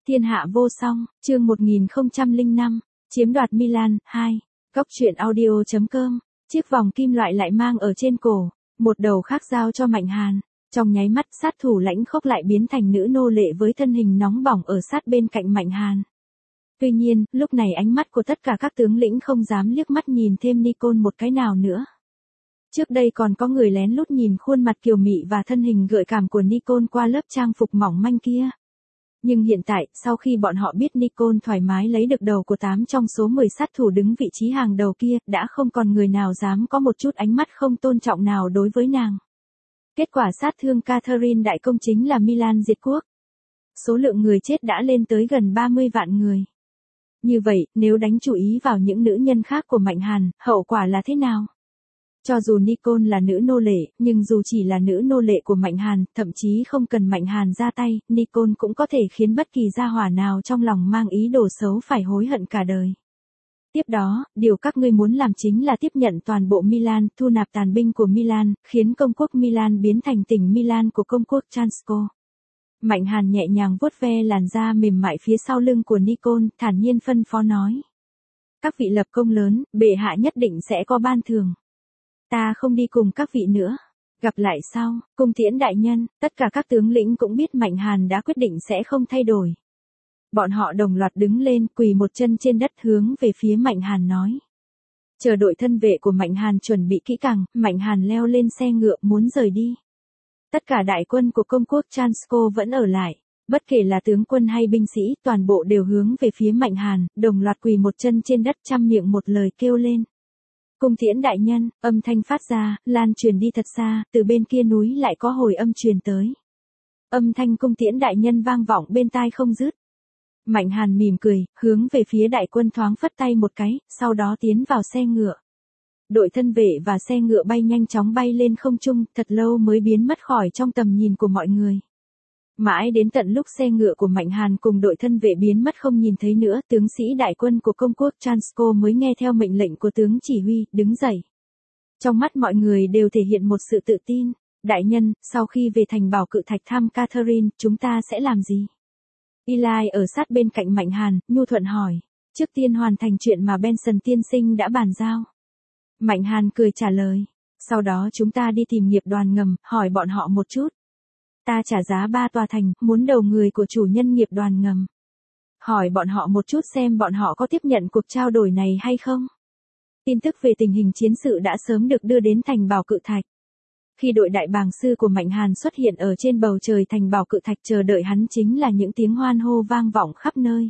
Thiên hạ vô song, chương 1005, chiếm đoạt Milan, 2. Góc truyện audio.com, chiếc vòng kim loại lại mang ở trên cổ, một đầu khác giao cho Mạnh Hàn. Trong nháy mắt sát thủ lãnh khốc lại biến thành nữ nô lệ với thân hình nóng bỏng ở sát bên cạnh Mạnh Hàn. Tuy nhiên, lúc này ánh mắt của tất cả các tướng lĩnh không dám liếc mắt nhìn thêm Nikon một cái nào nữa. Trước đây còn có người lén lút nhìn khuôn mặt kiều mị và thân hình gợi cảm của Nikon qua lớp trang phục mỏng manh kia. Nhưng hiện tại, sau khi bọn họ biết Nikon thoải mái lấy được đầu của 8 trong số 10 sát thủ đứng vị trí hàng đầu kia, đã không còn người nào dám có một chút ánh mắt không tôn trọng nào đối với nàng. Kết quả sát thương Catherine đại công chính là Milan diệt quốc. Số lượng người chết đã lên tới gần 30 vạn người. Như vậy, nếu đánh chú ý vào những nữ nhân khác của Mạnh Hàn, hậu quả là thế nào? Cho dù Nikon là nữ nô lệ, nhưng dù chỉ là nữ nô lệ của Mạnh Hàn, thậm chí không cần Mạnh Hàn ra tay, Nikon cũng có thể khiến bất kỳ gia hỏa nào trong lòng mang ý đồ xấu phải hối hận cả đời. Tiếp đó, điều các ngươi muốn làm chính là tiếp nhận toàn bộ Milan, thu nạp tàn binh của Milan, khiến công quốc Milan biến thành tỉnh Milan của công quốc Chansko. Mạnh Hàn nhẹ nhàng vuốt ve làn da mềm mại phía sau lưng của Nikon, thản nhiên phân phó nói. Các vị lập công lớn, bệ hạ nhất định sẽ có ban thưởng. Ta không đi cùng các vị nữa. Gặp lại sau, cung tiễn đại nhân, tất cả các tướng lĩnh cũng biết Mạnh Hàn đã quyết định sẽ không thay đổi. Bọn họ đồng loạt đứng lên, quỳ một chân trên đất hướng về phía Mạnh Hàn nói. Chờ đội thân vệ của Mạnh Hàn chuẩn bị kỹ càng, Mạnh Hàn leo lên xe ngựa muốn rời đi. Tất cả đại quân của công quốc Chansko vẫn ở lại. Bất kể là tướng quân hay binh sĩ, toàn bộ đều hướng về phía Mạnh Hàn, đồng loạt quỳ một chân trên đất trăm miệng một lời kêu lên. Cung tiễn đại nhân, âm thanh phát ra, lan truyền đi thật xa, từ bên kia núi lại có hồi âm truyền tới. Âm thanh cung tiễn đại nhân vang vọng bên tai không dứt. Mạnh Hàn mỉm cười, hướng về phía đại quân thoáng phất tay một cái, sau đó tiến vào xe ngựa. Đội thân vệ và xe ngựa bay nhanh chóng bay lên không trung, thật lâu mới biến mất khỏi trong tầm nhìn của mọi người. Mãi đến tận lúc xe ngựa của Mạnh Hàn cùng đội thân vệ biến mất không nhìn thấy nữa, tướng sĩ đại quân của công quốc Chansko mới nghe theo mệnh lệnh của tướng chỉ huy, đứng dậy. Trong mắt mọi người đều thể hiện một sự tự tin. Đại nhân, sau khi về thành bảo cự thạch thăm Catherine, chúng ta sẽ làm gì? Eli ở sát bên cạnh Mạnh Hàn, nhu thuận hỏi. Trước tiên hoàn thành chuyện mà Benson tiên sinh đã bàn giao. Mạnh Hàn cười trả lời. Sau đó chúng ta đi tìm nghiệp đoàn ngầm, hỏi bọn họ một chút. Ta trả giá 3 tòa thành, muốn đầu người của chủ nhân nghiệp đoàn ngầm. Hỏi bọn họ một chút xem bọn họ có tiếp nhận cuộc trao đổi này hay không. Tin tức về tình hình chiến sự đã sớm được đưa đến thành bảo cự thạch. Khi đội đại bàng sư của Mạnh Hàn xuất hiện ở trên bầu trời thành bảo cự thạch, chờ đợi hắn chính là những tiếng hoan hô vang vọng khắp nơi.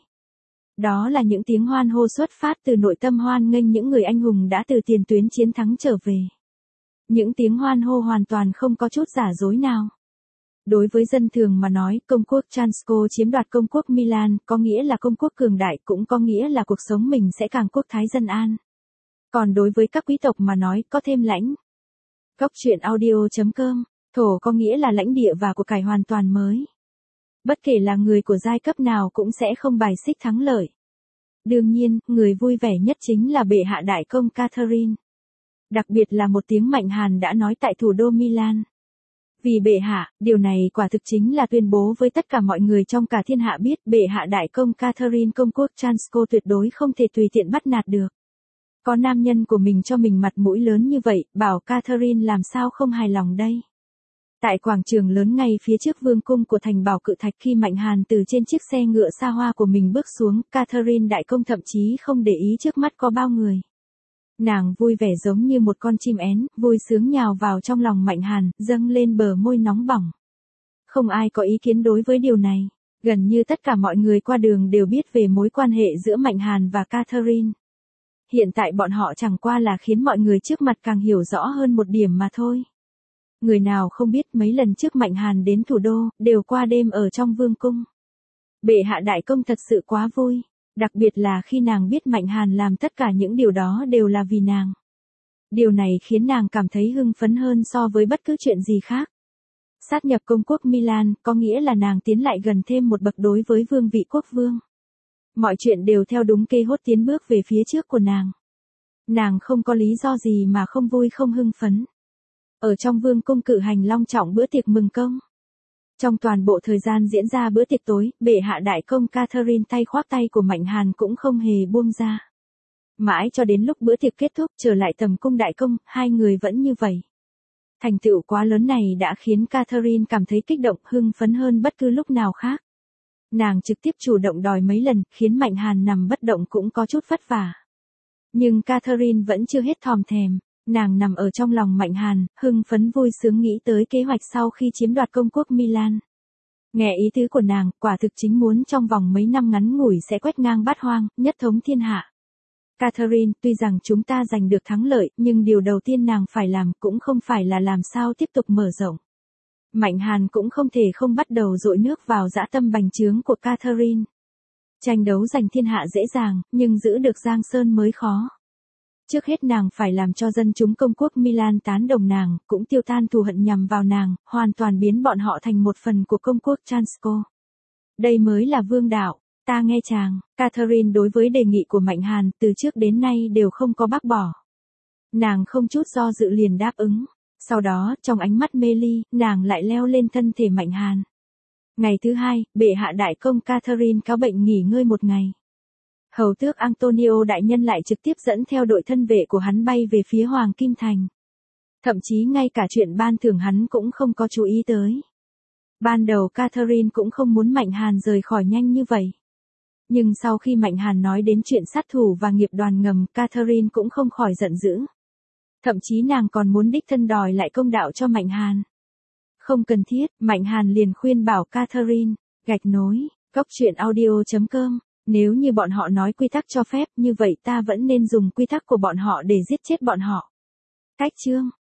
Đó là những tiếng hoan hô xuất phát từ nội tâm hoan nghênh những người anh hùng đã từ tiền tuyến chiến thắng trở về. Những tiếng hoan hô hoàn toàn không có chút giả dối nào. Đối với dân thường mà nói, công quốc Chansko chiếm đoạt công quốc Milan, có nghĩa là công quốc cường đại, cũng có nghĩa là cuộc sống mình sẽ càng quốc thái dân an. Còn đối với các quý tộc mà nói, có thêm lãnh. Góc truyện audio.com, thổ có nghĩa là lãnh địa và của cải hoàn toàn mới. Bất kể là người của giai cấp nào cũng sẽ không bài xích thắng lợi. Đương nhiên, người vui vẻ nhất chính là bệ hạ đại công Catherine. Đặc biệt là một tiếng Mạnh Hàn đã nói tại thủ đô Milan. Vì bệ hạ, điều này quả thực chính là tuyên bố với tất cả mọi người trong cả thiên hạ biết bệ hạ đại công Catherine công quốc Chansko tuyệt đối không thể tùy tiện bắt nạt được. Có nam nhân của mình cho mình mặt mũi lớn như vậy, bảo Catherine làm sao không hài lòng đây. Tại quảng trường lớn ngay phía trước vương cung của thành bảo cự thạch, khi Mạnh Hàn từ trên chiếc xe ngựa xa hoa của mình bước xuống, Catherine đại công thậm chí không để ý trước mắt có bao người. Nàng vui vẻ giống như một con chim én, vui sướng nhào vào trong lòng Mạnh Hàn, dâng lên bờ môi nóng bỏng. Không ai có ý kiến đối với điều này. Gần như tất cả mọi người qua đường đều biết về mối quan hệ giữa Mạnh Hàn và Catherine. Hiện tại bọn họ chẳng qua là khiến mọi người trước mặt càng hiểu rõ hơn một điểm mà thôi. Người nào không biết mấy lần trước Mạnh Hàn đến thủ đô, đều qua đêm ở trong vương cung. Bệ hạ đại công thật sự quá vui. Đặc biệt là khi nàng biết Mạnh Hàn làm tất cả những điều đó đều là vì nàng. Điều này khiến nàng cảm thấy hưng phấn hơn so với bất cứ chuyện gì khác. Sát nhập công quốc Milan có nghĩa là nàng tiến lại gần thêm một bậc đối với vương vị quốc vương. Mọi chuyện đều theo đúng kê hốt tiến bước về phía trước của nàng. Nàng không có lý do gì mà không vui không hưng phấn. Ở trong vương cung cử hành long trọng bữa tiệc mừng công. Trong toàn bộ thời gian diễn ra bữa tiệc tối, bệ hạ đại công Catherine tay khoác tay của Mạnh Hàn cũng không hề buông ra. Mãi cho đến lúc bữa tiệc kết thúc trở lại tầm cung đại công, hai người vẫn như vậy. Thành tựu quá lớn này đã khiến Catherine cảm thấy kích động hưng phấn hơn bất cứ lúc nào khác. Nàng trực tiếp chủ động đòi mấy lần, khiến Mạnh Hàn nằm bất động cũng có chút vất vả. Nhưng Catherine vẫn chưa hết thòm thèm. Nàng nằm ở trong lòng Mạnh Hàn, hưng phấn vui sướng nghĩ tới kế hoạch sau khi chiếm đoạt công quốc Milan. Nghe ý tứ của nàng, quả thực chính muốn trong vòng mấy năm ngắn ngủi sẽ quét ngang bát hoang, nhất thống thiên hạ. Catherine, tuy rằng chúng ta giành được thắng lợi, nhưng điều đầu tiên nàng phải làm cũng không phải là làm sao tiếp tục mở rộng. Mạnh Hàn cũng không thể không bắt đầu dội nước vào dã tâm bành trướng của Catherine. Tranh đấu giành thiên hạ dễ dàng, nhưng giữ được Giang Sơn mới khó. Trước hết nàng phải làm cho dân chúng công quốc Milan tán đồng nàng, cũng tiêu tan thù hận nhằm vào nàng, hoàn toàn biến bọn họ thành một phần của công quốc Transco. Đây mới là vương đạo, ta nghe chàng. Catherine đối với đề nghị của Mạnh Hàn từ trước đến nay đều không có bác bỏ. Nàng không chút do dự liền đáp ứng. Sau đó, trong ánh mắt mê ly, nàng lại leo lên thân thể Mạnh Hàn. Ngày thứ hai, bệ hạ đại công Catherine cáo bệnh nghỉ ngơi một ngày. Hầu tước Antonio đại nhân lại trực tiếp dẫn theo đội thân vệ của hắn bay về phía Hoàng Kim Thành. Thậm chí ngay cả chuyện ban thưởng hắn cũng không có chú ý tới. Ban đầu Catherine cũng không muốn Mạnh Hàn rời khỏi nhanh như vậy. Nhưng sau khi Mạnh Hàn nói đến chuyện sát thủ và nghiệp đoàn ngầm, Catherine cũng không khỏi giận dữ. Thậm chí nàng còn muốn đích thân đòi lại công đạo cho Mạnh Hàn. Không cần thiết, Mạnh Hàn liền khuyên bảo Catherine, gạch nối, coctruyện.audio.com. Nếu như bọn họ nói quy tắc cho phép, như vậy ta vẫn nên dùng quy tắc của bọn họ để giết chết bọn họ. Cách chương